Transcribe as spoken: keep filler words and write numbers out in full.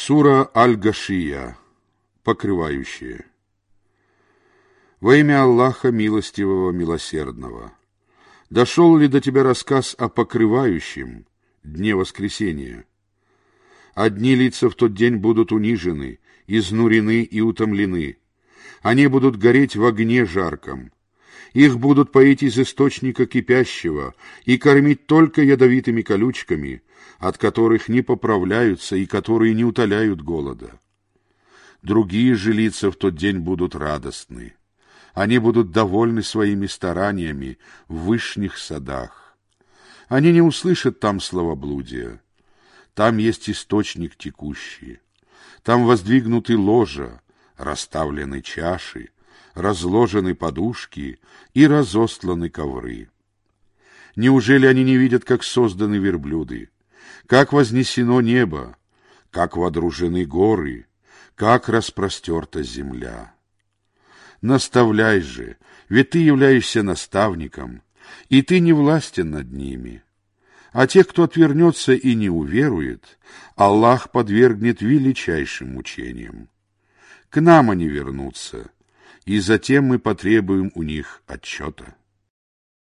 Сура Аль-Гашия, покрывающие. Во имя Аллаха Милостивого, Милосердного. Дошел ли до тебя рассказ о покрывающем, дне воскресения? Одни лица в тот день будут унижены, изнурены и утомлены. Они будут гореть в огне жарком. Их будут поить из источника кипящего и кормить только ядовитыми колючками, от которых не поправляются и которые не утоляют голода. Другие же лица в тот день будут радостны. Они будут довольны своими стараниями в вышних садах. Они не услышат там словоблудия. Там есть источник текущий. Там воздвигнуты ложа, расставлены чаши, разложены подушки и разостланы ковры. Неужели они не видят, как созданы верблюды, как вознесено небо, как водружены горы, как распростерта земля? Наставляй же, ведь ты являешься наставником, и ты не властен над ними. А тех, кто отвернется и не уверует, Аллах подвергнет величайшим мучениям. К нам они вернутся, и затем мы потребуем у них отчета.